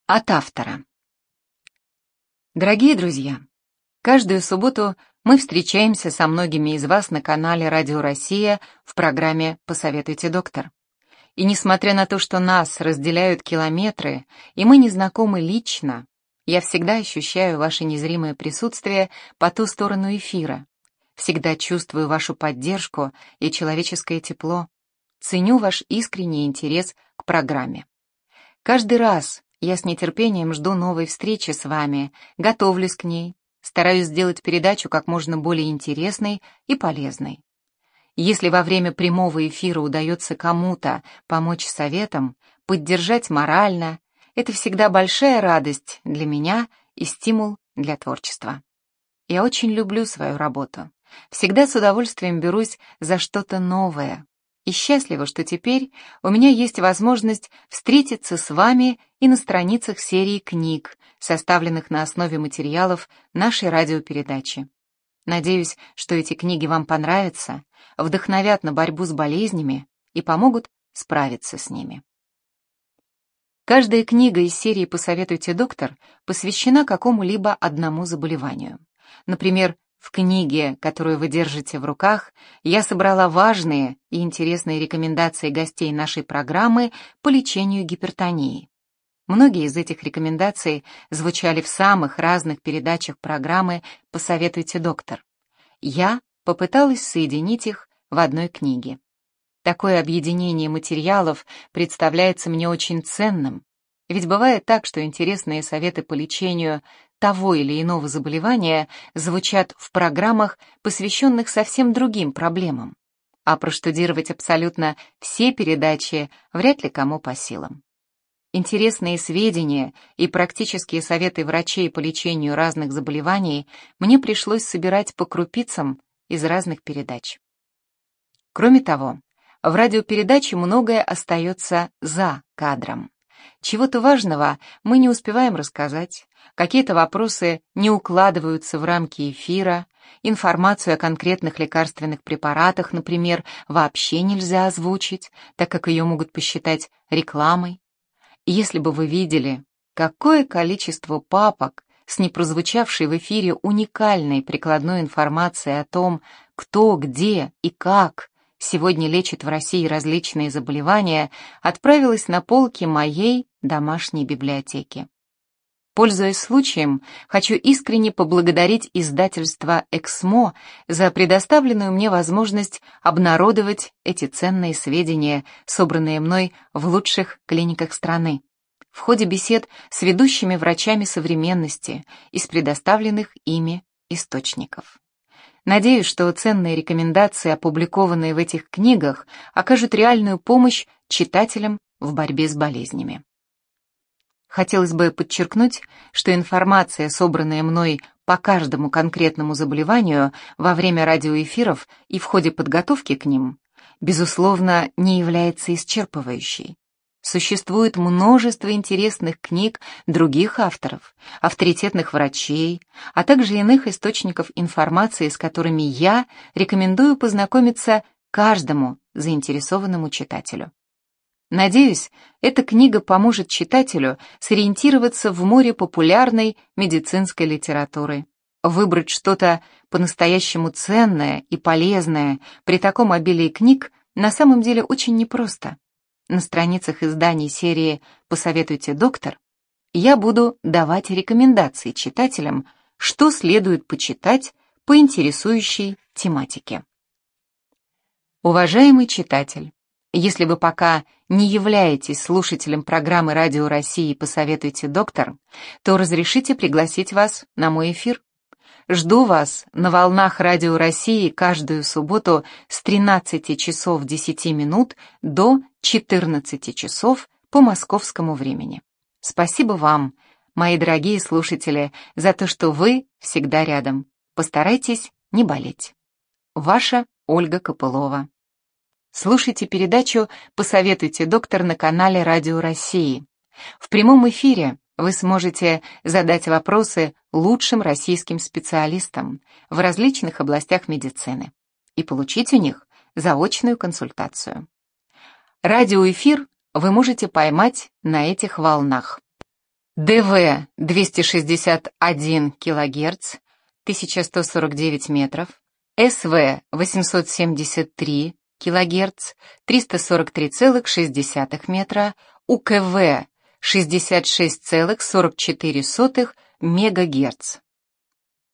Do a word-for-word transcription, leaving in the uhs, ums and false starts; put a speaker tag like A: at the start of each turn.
A: От автора. Дорогие друзья, каждую субботу мы встречаемся со многими из вас на канале «Радио Россия» в программе «Посоветуйте, доктор». И несмотря на то, что нас разделяют километры, и мы не знакомы лично, я всегда ощущаю ваше незримое присутствие по ту сторону эфира, всегда чувствую вашу поддержку и человеческое тепло, ценю ваш искренний интерес к программе. Каждый раз я с нетерпением жду новой встречи с вами, готовлюсь к ней, стараюсь сделать передачу как можно более интересной и полезной. Если во время прямого эфира удается кому-то помочь советом, поддержать морально, это всегда большая радость для меня и стимул для творчества. Я очень люблю свою работу, всегда с удовольствием берусь за что-то новое. И счастлива, что теперь у меня есть возможность встретиться с вами и на страницах серии книг, составленных на основе материалов нашей радиопередачи. Надеюсь, что эти книги вам понравятся, вдохновят на борьбу с болезнями и помогут справиться с ними. Каждая книга из серии «Посоветуйте, доктор» посвящена какому-либо одному заболеванию. Например, в книге, которую вы держите в руках, я собрала важные и интересные рекомендации гостей нашей программы по лечению гипертонии. Многие из этих рекомендаций звучали в самых разных передачах программы «Посоветуйте, доктор». Я попыталась соединить их в одной книге. Такое объединение материалов представляется мне очень ценным, ведь бывает так, что интересные советы по лечению того или иного заболевания звучат в программах, посвященных совсем другим проблемам, а проштудировать абсолютно все передачи вряд ли кому по силам. Интересные сведения и практические советы врачей по лечению разных заболеваний мне пришлось собирать по крупицам из разных передач. Кроме того, в радиопередаче многое остается за кадром. Чего-то важного мы не успеваем рассказать, какие-то вопросы не укладываются в рамки эфира, информацию о конкретных лекарственных препаратах, например, вообще нельзя озвучить, так как ее могут посчитать рекламой. И если бы вы видели, какое количество папок с непрозвучавшей в эфире уникальной прикладной информацией о том, кто, где и как сегодня лечит в России различные заболевания, отправилась на полки моей домашней библиотеки. Пользуясь случаем, хочу искренне поблагодарить издательство «Эксмо» за предоставленную мне возможность обнародовать эти ценные сведения, собранные мной в лучших клиниках страны, в ходе бесед с ведущими врачами современности из предоставленных ими источников. Надеюсь, что ценные рекомендации, опубликованные в этих книгах, окажут реальную помощь читателям в борьбе с болезнями. Хотелось бы подчеркнуть, что информация, собранная мной по каждому конкретному заболеванию во время радиоэфиров и в ходе подготовки к ним, безусловно, не является исчерпывающей. Существует множество интересных книг других авторов, авторитетных врачей, а также иных источников информации, с которыми я рекомендую познакомиться каждому заинтересованному читателю. Надеюсь, эта книга поможет читателю сориентироваться в море популярной медицинской литературы, выбрать что-то по-настоящему ценное и полезное при таком обилии книг на самом деле очень непросто. На страницах изданий серии «Посоветуйте, доктор» я буду давать рекомендации читателям, что следует почитать по интересующей тематике. Уважаемый читатель, если вы пока не являетесь слушателем программы «Радио России. Посоветуйте, доктор», то разрешите пригласить вас на мой эфир. Жду вас на волнах Радио России каждую субботу с тринадцати часов десяти минут до четырнадцати часов по московскому времени. Спасибо вам, мои дорогие слушатели, за то, что вы всегда рядом. Постарайтесь не болеть. Ваша Ольга Копылова. Слушайте передачу «Посоветуйте, доктор» на канале «Радио России». В прямом эфире вы сможете задать вопросы лучшим российским специалистам в различных областях медицины и получить у них заочную консультацию. Радиоэфир вы можете поймать на этих волнах. ДВ двести шестьдесят один килогерц, тысяча сто сорок девять метров, СВ восемьсот семьдесят три килогерц, триста сорок три целых шесть десятых метра, УКВ шестьдесят шесть целых сорок четыре сотых мегагерц.